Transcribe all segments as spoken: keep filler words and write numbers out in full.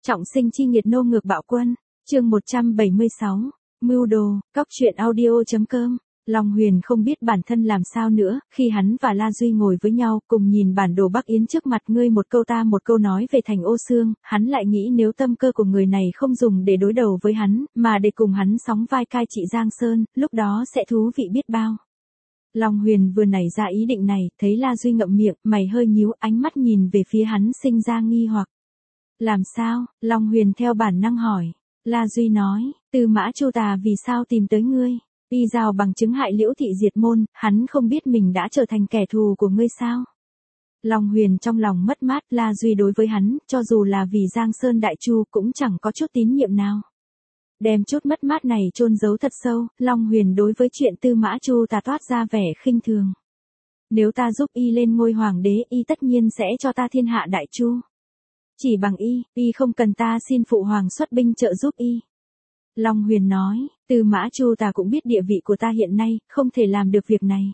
Trọng sinh chi nghiệt nô ngược bạo quân, chương một trăm bảy mươi sáu, mưu đồ, cóc truyện audio.com. Long Huyền không biết bản thân làm sao nữa, khi hắn và La Duy ngồi với nhau, cùng nhìn bản đồ Bắc Yến trước mặt, ngươi một câu ta một câu nói về thành Ô Xương, hắn lại nghĩ nếu tâm cơ của người này không dùng để đối đầu với hắn, mà để cùng hắn sóng vai cai trị Giang Sơn, lúc đó sẽ thú vị biết bao. Long Huyền vừa nảy ra ý định này, thấy La Duy ngậm miệng, mày hơi nhíu, ánh mắt nhìn về phía hắn sinh ra nghi hoặc. Làm sao? Long Huyền theo bản năng hỏi. La Duy nói, Tư Mã Chu Tà vì sao tìm tới ngươi? Y rào bằng chứng hại Liễu thị diệt môn, hắn không biết mình đã trở thành kẻ thù của ngươi sao? Long Huyền trong lòng mất mát, La Duy đối với hắn, cho dù là vì Giang Sơn Đại Chu cũng chẳng có chút tín nhiệm nào. Đem chút mất mát này chôn giấu thật sâu, Long Huyền đối với chuyện Tư Mã Chu Tà toát ra vẻ khinh thường. Nếu ta giúp y lên ngôi hoàng đế, y tất nhiên sẽ cho ta thiên hạ Đại Chu. Chỉ bằng y, y không cần ta xin phụ hoàng xuất binh trợ giúp y. Long Huyền nói, Tư Mã Chu Tà cũng biết địa vị của ta hiện nay, không thể làm được việc này.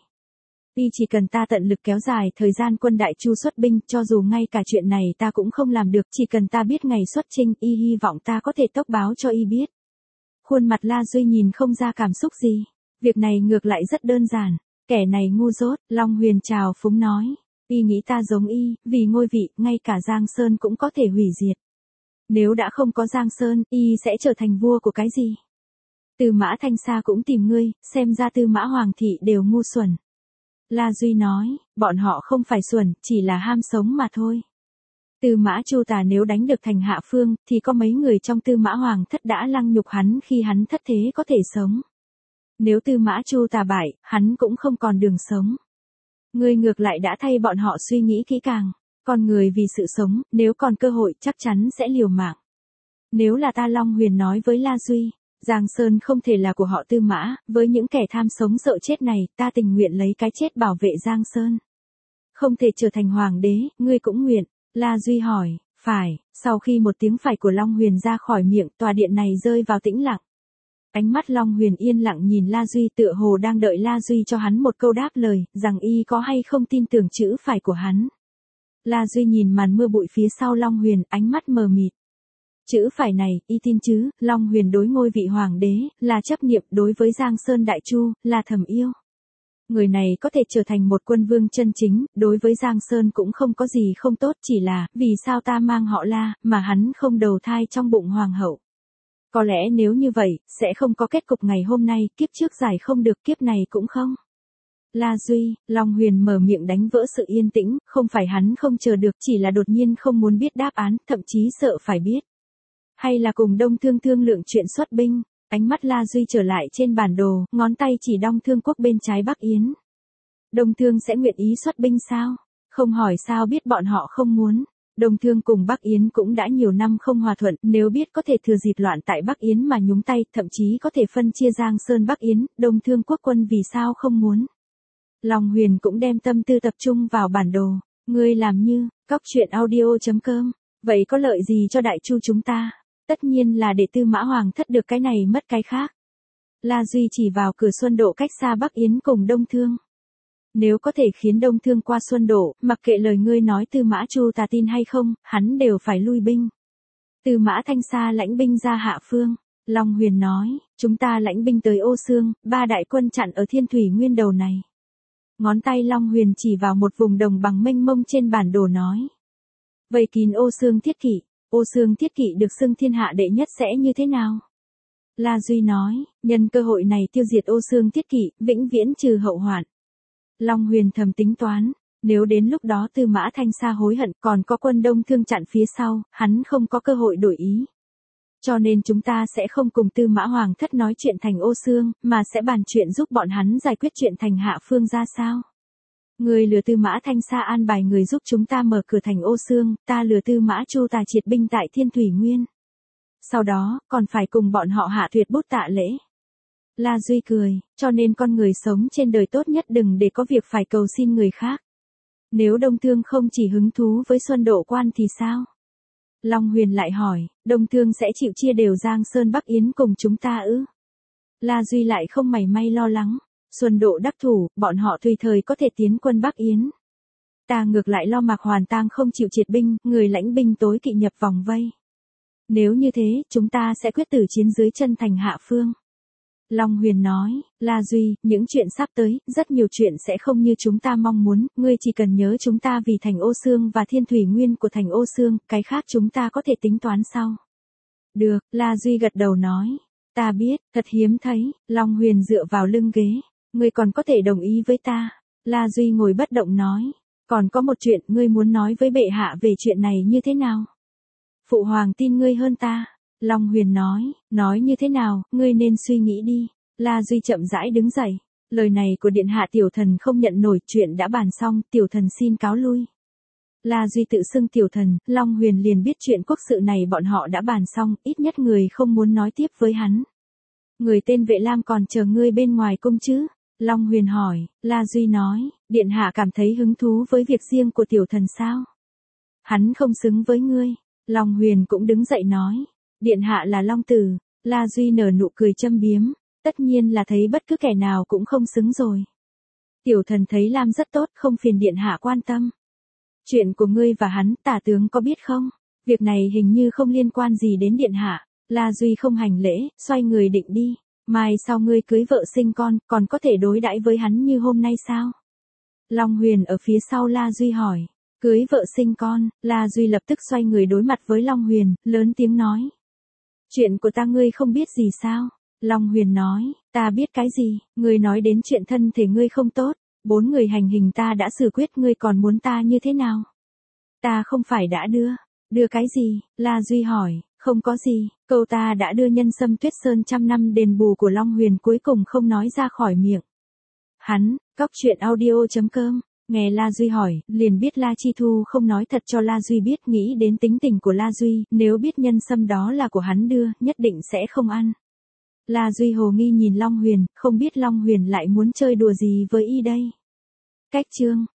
Y chỉ cần ta tận lực kéo dài thời gian quân Đại Chu xuất binh, cho dù ngay cả chuyện này ta cũng không làm được, chỉ cần ta biết ngày xuất chinh, y hy vọng ta có thể tốc báo cho y biết. Khuôn mặt La Duy nhìn không ra cảm xúc gì, việc này ngược lại rất đơn giản, kẻ này ngu dốt, Long Huyền chào phúng nói. Y nghĩ ta giống y, vì ngôi vị, ngay cả Giang Sơn cũng có thể hủy diệt. Nếu đã không có Giang Sơn, y sẽ trở thành vua của cái gì? Tư Mã Thanh Sa cũng tìm ngươi, xem ra Tư Mã Hoàng thị đều ngu xuẩn. La Duy nói, bọn họ không phải xuẩn, chỉ là ham sống mà thôi. Tư Mã Chu Tà nếu đánh được thành Hạ Phương, thì có mấy người trong Tư Mã Hoàng thất đã lăng nhục hắn khi hắn thất thế có thể sống. Nếu Tư Mã Chu Tà bại, hắn cũng không còn đường sống. Ngươi ngược lại đã thay bọn họ suy nghĩ kỹ càng. Con người vì sự sống, nếu còn cơ hội chắc chắn sẽ liều mạng. Nếu là ta, Long Huyền nói với La Duy, Giang Sơn không thể là của họ Tư Mã, với những kẻ tham sống sợ chết này, ta tình nguyện lấy cái chết bảo vệ Giang Sơn. Không thể trở thành hoàng đế, ngươi cũng nguyện. La Duy hỏi, phải, sau khi một tiếng phải của Long Huyền ra khỏi miệng, tòa điện này rơi vào tĩnh lặng. Ánh mắt Long Huyền yên lặng nhìn La Duy, tựa hồ đang đợi La Duy cho hắn một câu đáp lời, rằng y có hay không tin tưởng chữ phải của hắn. La Duy nhìn màn mưa bụi phía sau Long Huyền, ánh mắt mờ mịt. Chữ phải này, y tin chứ? Long Huyền đối ngôi vị hoàng đế, là chấp niệm, đối với Giang Sơn Đại Chu, là thầm yêu. Người này có thể trở thành một quân vương chân chính, đối với Giang Sơn cũng không có gì không tốt, chỉ là, vì sao ta mang họ La, mà hắn không đầu thai trong bụng hoàng hậu. Có lẽ nếu như vậy, sẽ không có kết cục ngày hôm nay, kiếp trước giải không được, kiếp này cũng không. La Duy, Long Huyền mở miệng đánh vỡ sự yên tĩnh, không phải hắn không chờ được, chỉ là đột nhiên không muốn biết đáp án, thậm chí sợ phải biết. Hay là cùng Đông Thương thương lượng chuyện xuất binh, ánh mắt La Duy trở lại trên bản đồ, ngón tay chỉ Đông Thương quốc bên trái Bắc Yến. Đông Thương sẽ nguyện ý xuất binh sao? Không hỏi sao biết bọn họ không muốn. Đông Thương cùng Bắc Yến cũng đã nhiều năm không hòa thuận, nếu biết có thể thừa dịp loạn tại Bắc Yến mà nhúng tay, thậm chí có thể phân chia Giang Sơn Bắc Yến, Đông Thương quốc quân vì sao không muốn? Long Huyền cũng đem tâm tư tập trung vào bản đồ. Ngươi làm như, cóc truyện audio.com. Vậy có lợi gì cho Đại Chu chúng ta? Tất nhiên là để Tư Mã Hoàng thất được cái này mất cái khác. La Duy chỉ vào cửa Xuân Độ cách xa Bắc Yến cùng Đông Thương. Nếu có thể khiến Đông Thương qua Xuân Độ, mặc kệ lời ngươi nói Tư Mã Chu Tà tin hay không, hắn đều phải lui binh. Tư Mã Thanh Sa lãnh binh ra Hạ Phương. Long Huyền nói, chúng ta lãnh binh tới Ô Xương, ba đại quân chặn ở Thiên Thủy Nguyên đầu này. Ngón tay Long Huyền chỉ vào một vùng đồng bằng mênh mông trên bản đồ nói. Vây kín Ô Xương Thiết Kỵ, Ô Xương Thiết Kỵ được xưng thiên hạ đệ nhất sẽ như thế nào? La Duy nói, nhân cơ hội này tiêu diệt Ô Xương Thiết Kỵ, vĩnh viễn trừ hậu hoạn. Long Huyền thầm tính toán, nếu đến lúc đó Tư Mã Thanh Sa hối hận, còn có quân Đông Thương chặn phía sau, hắn không có cơ hội đổi ý. Cho nên chúng ta sẽ không cùng Tư Mã Hoàng thất nói chuyện thành Ô Xương, mà sẽ bàn chuyện giúp bọn hắn giải quyết chuyện thành Hạ Phương ra sao. Người lừa Tư Mã Thanh Sa an bài người giúp chúng ta mở cửa thành Ô Xương, ta lừa Tư Mã Chu Tà triệt binh tại Thiên Thủy Nguyên. Sau đó, còn phải cùng bọn họ hạ tuyệt bút tạ lễ. La Duy cười, cho nên con người sống trên đời tốt nhất đừng để có việc phải cầu xin người khác. Nếu Đông Thương không chỉ hứng thú với Xuân Độ quan thì sao? Long Huyền lại hỏi, Đông Thương sẽ chịu chia đều Giang Sơn Bắc Yến cùng chúng ta ư? La Duy lại không mảy may lo lắng. Xuân Độ đắc thủ, bọn họ tùy thời có thể tiến quân Bắc Yến. Ta ngược lại lo Mạc Hoàn Tang không chịu triệt binh, người lãnh binh tối kỵ nhập vòng vây. Nếu như thế, chúng ta sẽ quyết tử chiến dưới chân thành Hạ Phương. Long Huyền nói, La Duy, những chuyện sắp tới, rất nhiều chuyện sẽ không như chúng ta mong muốn, ngươi chỉ cần nhớ chúng ta vì thành Ô Xương và thiên thủy nguyên của thành Ô Xương, cái khác chúng ta có thể tính toán sau. Được, La Duy gật đầu nói, ta biết, thật hiếm thấy, Long Huyền dựa vào lưng ghế, ngươi còn có thể đồng ý với ta. La Duy ngồi bất động nói, còn có một chuyện ngươi muốn nói với bệ hạ về chuyện này như thế nào? Phụ hoàng tin ngươi hơn ta. Long Huyền nói, nói như thế nào, ngươi nên suy nghĩ đi. La Duy chậm rãi đứng dậy. Lời này của điện hạ tiểu thần không nhận nổi, chuyện đã bàn xong, tiểu thần xin cáo lui. La Duy tự xưng tiểu thần, Long Huyền liền biết chuyện quốc sự này bọn họ đã bàn xong, ít nhất người không muốn nói tiếp với hắn. Người tên Vệ Lam còn chờ ngươi bên ngoài cung chứ? Long Huyền hỏi, La Duy nói, điện hạ cảm thấy hứng thú với việc riêng của tiểu thần sao? Hắn không xứng với ngươi. Long Huyền cũng đứng dậy nói, điện hạ là Long Tử. La Duy nở nụ cười châm biếm, tất nhiên là thấy bất cứ kẻ nào cũng không xứng rồi. Tiểu thần thấy Lam rất tốt, không phiền điện hạ quan tâm. Chuyện của ngươi và hắn, tả tướng có biết không? Việc này hình như không liên quan gì đến điện hạ. La Duy không hành lễ, xoay người định đi. Mai sau ngươi cưới vợ sinh con, còn có thể đối đãi với hắn như hôm nay sao? Long Huyền ở phía sau La Duy hỏi. Cưới vợ sinh con, La Duy lập tức xoay người đối mặt với Long Huyền, lớn tiếng nói. Chuyện của ta ngươi không biết gì sao? Long Huyền nói, ta biết cái gì, ngươi nói đến chuyện thân thể ngươi không tốt, bốn người hành hình ta đã xử quyết, ngươi còn muốn ta như thế nào? Ta không phải đã đưa, đưa cái gì? La Duy hỏi, không có gì, câu ta đã đưa nhân sâm Tuyết Sơn trăm năm đền bù của Long Huyền cuối cùng không nói ra khỏi miệng. Hắn, cóc truyện audio chấm com. Nghe La Duy hỏi, liền biết La Chi Thu không nói thật cho La Duy biết, nghĩ đến tính tình của La Duy, nếu biết nhân sâm đó là của hắn đưa, nhất định sẽ không ăn. La Duy hồ nghi nhìn Long Huyền, không biết Long Huyền lại muốn chơi đùa gì với y đây. Cách chương